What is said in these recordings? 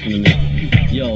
listen to me. Yo,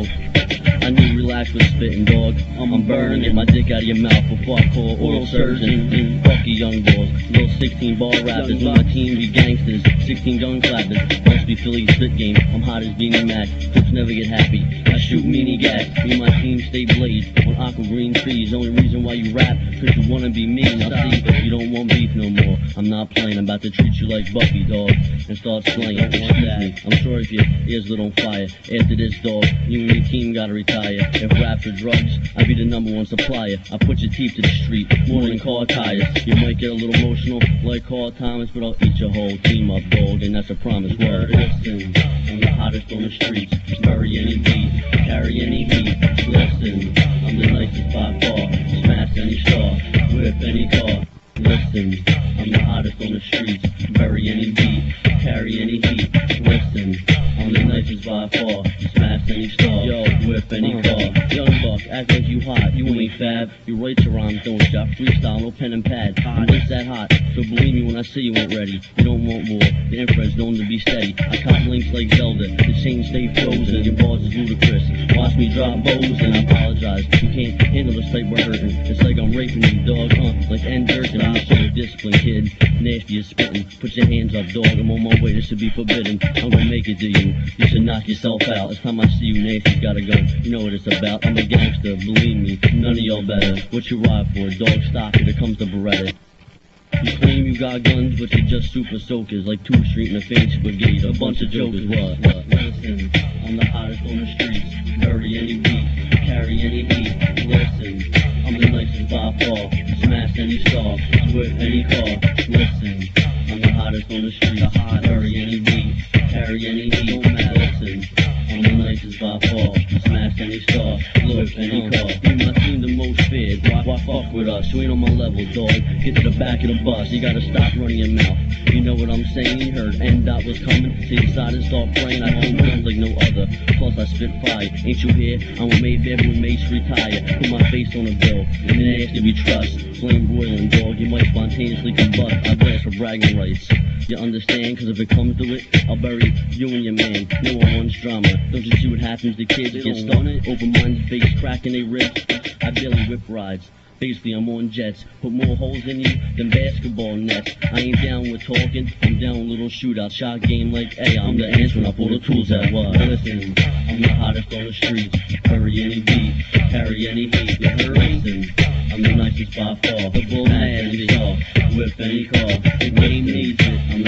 I need relax with spitting, dog. I'm burning get my dick out of your mouth before I call oral surgeon. And fuck you young boys, little 16 ball rappers. When my team be gangsters, 16 gun clappers. Must be Philly spit game, I'm hot as Beanie Mac. Clips never get happy, I shoot meanie gas. Me and my team stay blazed on aqua green trees. Only reason why you rap, cause you wanna be mean. I'll see if you don't want beef no more. I'm not playing, I'm about to treat you like Buffy, dog, and start slaying. Excuse me, I'm sorry if your ears lit on fire. After this, dog, you and your team gotta retire. If raps are drugs, I'll be the #1 supplier. I put your teeth to the street, more than car tires. You might get a little emotional, like Carl Thomas, but I'll eat your whole team up, dog, and that's a promise. Word, listen, I'm the hottest on the streets. Bury any beat, carry any heat. Listen, I'm the nicest by far. Smash any star, whip any car. Listen, I'm the hottest on the streets. Bury any beat, carry any heat. Listen, I'm the nicest by far. Smash any star, yo, whip any car. Young buck, act like you hot, you ain't fab. You write your rhymes, don't you? Freestyle, no pen and pad. I'm just that hot, so believe me when I say you ain't ready. You don't want war, the infrared's known to be steady. I cop links like Zelda, the chains stay frozen. Your bars is ludicrous, watch me drop bows and I apologize. You can't handle this type of hurting. It's like I'm raping you, dog, like N. Durkin. I'm just a discipline, kid. Nasty as spitting. Put your hands up, dog. I'm on my way. This should be forbidden. I'm gonna make it to you. You should knock yourself out. It's time I see you. Nasty's got a gun. You know what it's about. I'm a gangster. Believe me. None of y'all better. What you ride for? Dog, stop it. It comes to Beretta. You claim you got guns, but you're just super soakers. Like 2 Street and the Fancy Brigade. A bunch of jokers. What? Listen, I'm the hottest on the streets. Bury any beat. Carry any heat. Listen, I'm the nicest by far. Smash any star, whip any car. Listen, I'm the hottest on the street. Bury any beat, carry any heat. Don't matter. Listen, I'm the nicest by far. Smash any star, whip any car. You my team the most feared. Why fuck with us? You ain't on my level, dog. Get to the back of the bus. You gotta stop running your mouth. You know what I'm saying? You heard N-Dot was coming. Take the side and start praying. I hold guns like no other. Plus I spit fire. Ain't you here? I'm with Mayberry when Mace retire. Put my face on a bill and then ask if you trust. Flame broiling, dog. You might spontaneously combust. I blast for bragging rights. You understand? Cause if it comes to it, I'll bury you and your man. No one wants drama. Don't you see what happens to kids? Get started. Open-minded face cracking they ribs. I barely whip rides. Basically, I'm on jets. Put more holes in you than basketball nets. I ain't down with talking. I'm down with little shootout. Shot game like, hey, I'm the answer when I pull the tools out. What? Listen, I'm the hottest on the streets. Bury any beat, carry any heat. You heard? Listen, I'm the nicest by far. The bull man any star, whip any car. The game needs it. I'm